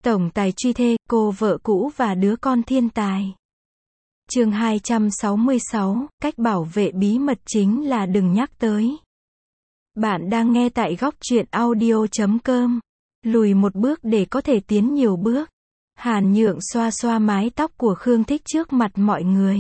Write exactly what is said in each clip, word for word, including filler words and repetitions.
Tổng tài truy thê, cô vợ cũ và đứa con thiên tài. Chương hai trăm sáu mươi sáu, cách bảo vệ bí mật chính là đừng nhắc tới. Bạn đang nghe tại góc truyện audio chấm com. Lùi một bước để có thể tiến nhiều bước. Hàn Nhượng xoa xoa mái tóc của Khương Thích trước mặt mọi người.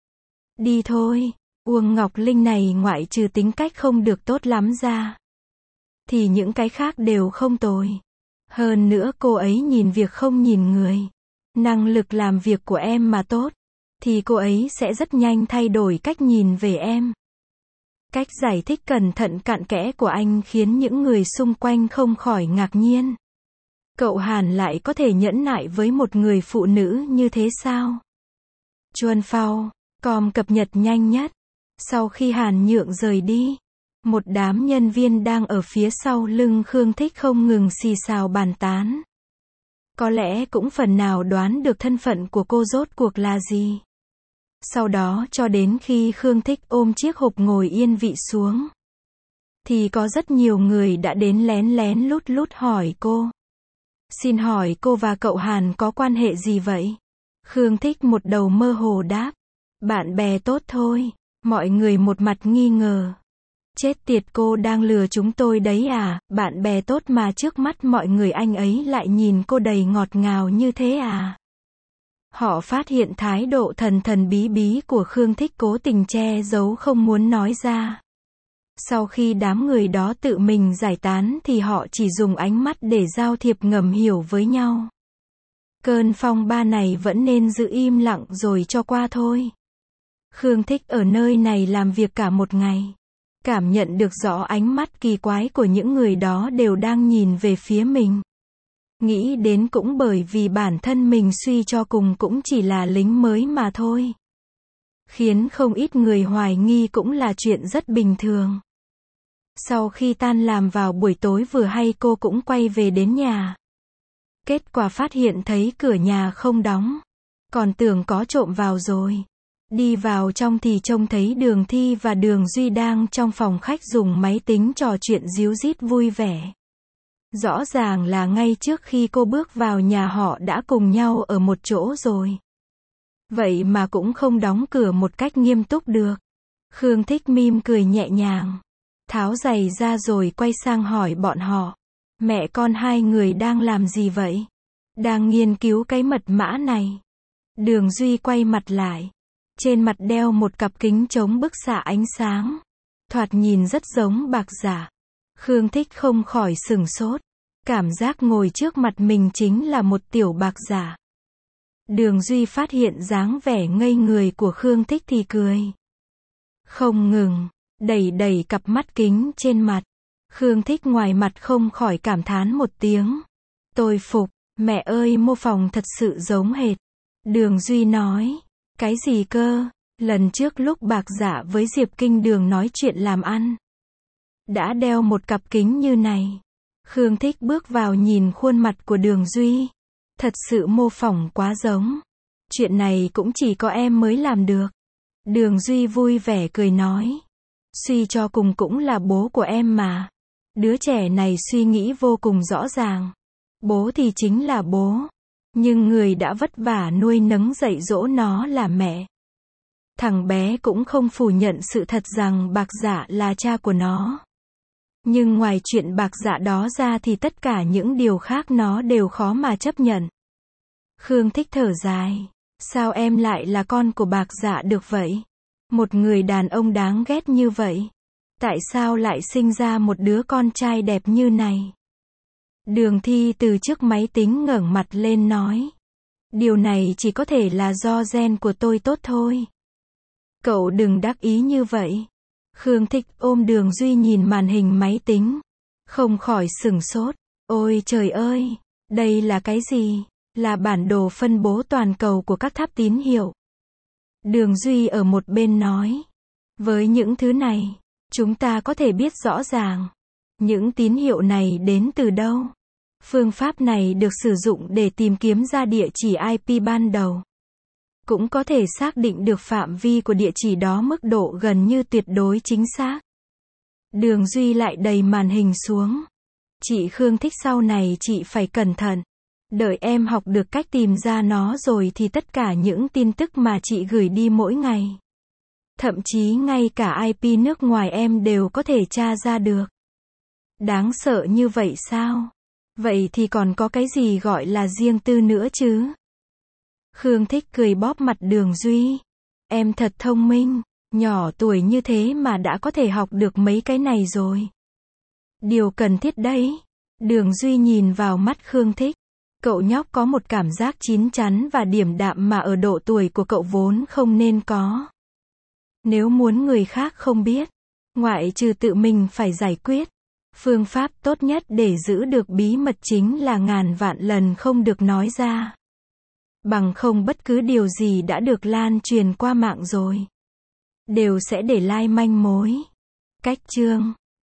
Đi thôi, Uông Ngọc Linh này ngoại trừ tính cách không được tốt lắm ra, thì những cái khác đều không tồi. Hơn nữa cô ấy nhìn việc không nhìn người. Năng lực làm việc của em mà tốt, thì cô ấy sẽ rất nhanh thay đổi cách nhìn về em. Cách giải thích cẩn thận cặn kẽ của anh khiến những người xung quanh không khỏi ngạc nhiên. Cậu Hàn lại có thể nhẫn nại với một người phụ nữ như thế sao? Chuan Phao, com cập nhật nhanh nhất. Sau khi Hàn Nhượng rời đi, một đám nhân viên đang ở phía sau lưng Khương Thích không ngừng xì xào bàn tán. Có lẽ cũng phần nào đoán được thân phận của cô rốt cuộc là gì. Sau đó cho đến khi Khương Thích ôm chiếc hộp ngồi yên vị xuống, thì có rất nhiều người đã đến lén lén lút lút hỏi cô. Xin hỏi cô và cậu Hàn có quan hệ gì vậy? Khương Thích một đầu mơ hồ đáp. Bạn bè tốt thôi. Mọi người một mặt nghi ngờ. Chết tiệt, cô đang lừa chúng tôi đấy à? Bạn bè tốt mà trước mắt mọi người anh ấy lại nhìn cô đầy ngọt ngào như thế à? Họ phát hiện thái độ thần thần bí bí của Khương Thích cố tình che giấu không muốn nói ra. Sau khi đám người đó tự mình giải tán thì họ chỉ dùng ánh mắt để giao thiệp ngầm hiểu với nhau. Cơn phong ba này vẫn nên giữ im lặng rồi cho qua thôi. Khương Thích ở nơi này làm việc cả một ngày. Cảm nhận được rõ ánh mắt kỳ quái của những người đó đều đang nhìn về phía mình. Nghĩ đến cũng bởi vì bản thân mình suy cho cùng cũng chỉ là lính mới mà thôi. Khiến không ít người hoài nghi cũng là chuyện rất bình thường. Sau khi tan làm vào buổi tối vừa hay cô cũng quay về đến nhà. Kết quả phát hiện thấy cửa nhà không đóng. Còn tưởng có trộm vào rồi. Đi vào trong thì trông thấy Đường Thi và Đường Duy đang trong phòng khách dùng máy tính trò chuyện ríu rít vui vẻ. Rõ ràng là ngay trước khi cô bước vào nhà họ đã cùng nhau ở một chỗ rồi. Vậy mà cũng không đóng cửa một cách nghiêm túc được. Khương Thích mỉm cười nhẹ nhàng, tháo giày ra rồi quay sang hỏi bọn họ. Mẹ con hai người đang làm gì vậy? Đang nghiên cứu cái mật mã này. Đường Duy quay mặt lại. Trên mặt đeo một cặp kính chống bức xạ ánh sáng. Thoạt nhìn rất giống bạc giả. Khương Thích không khỏi sửng sốt. Cảm giác ngồi trước mặt mình chính là một tiểu bạc giả. Đường Duy phát hiện dáng vẻ ngây người của Khương Thích thì cười. Không ngừng, đẩy đẩy cặp mắt kính trên mặt. Khương Thích ngoài mặt không khỏi cảm thán một tiếng. Tôi phục, mẹ ơi mô phỏng thật sự giống hệt. Đường Duy nói. Cái gì cơ? Lần trước lúc bạc giả với Diệp Kinh Đường nói chuyện làm ăn, đã đeo một cặp kính như này. Khương Thích bước vào nhìn khuôn mặt của Đường Duy. Thật sự mô phỏng quá giống. Chuyện này cũng chỉ có em mới làm được. Đường Duy vui vẻ cười nói. Suy cho cùng cũng là bố của em mà. Đứa trẻ này suy nghĩ vô cùng rõ ràng. Bố thì chính là bố. Nhưng người đã vất vả nuôi nấng dạy dỗ nó là mẹ. Thằng bé cũng không phủ nhận sự thật rằng bạc dạ là cha của nó. Nhưng ngoài chuyện bạc dạ đó ra thì tất cả những điều khác nó đều khó mà chấp nhận. Khương Thích thở dài. Sao em lại là con của bạc dạ được vậy? Một người đàn ông đáng ghét như vậy. Tại sao lại sinh ra một đứa con trai đẹp như này? Đường Thi từ trước máy tính ngẩng mặt lên nói. Điều này chỉ có thể là do gen của tôi tốt thôi. Cậu đừng đắc ý như vậy. Khương Thích ôm Đường Duy nhìn màn hình máy tính. Không khỏi sửng sốt. Ôi trời ơi, đây là cái gì? Là bản đồ phân bố toàn cầu của các tháp tín hiệu. Đường Duy ở một bên nói. Với những thứ này, chúng ta có thể biết rõ ràng. Những tín hiệu này đến từ đâu? Phương pháp này được sử dụng để tìm kiếm ra địa chỉ i pê ban đầu. Cũng có thể xác định được phạm vi của địa chỉ đó mức độ gần như tuyệt đối chính xác. Đường Duy lại đầy màn hình xuống. Chị Khương Thích sau này chị phải cẩn thận. Đợi em học được cách tìm ra nó rồi thì tất cả những tin tức mà chị gửi đi mỗi ngày, thậm chí ngay cả i pê nước ngoài em đều có thể tra ra được. Đáng sợ như vậy sao? Vậy thì còn có cái gì gọi là riêng tư nữa chứ? Khương Thích cười bóp mặt Đường Duy. Em thật thông minh, nhỏ tuổi như thế mà đã có thể học được mấy cái này rồi. Điều cần thiết đấy. Đường Duy nhìn vào mắt Khương Thích. Cậu nhóc có một cảm giác chín chắn và điềm đạm mà ở độ tuổi của cậu vốn không nên có. Nếu muốn người khác không biết, ngoại trừ tự mình phải giải quyết, phương pháp tốt nhất để giữ được bí mật chính là ngàn vạn lần không được nói ra. Bằng không bất cứ điều gì đã được lan truyền qua mạng rồi, đều sẽ để lại manh mối. Cách chương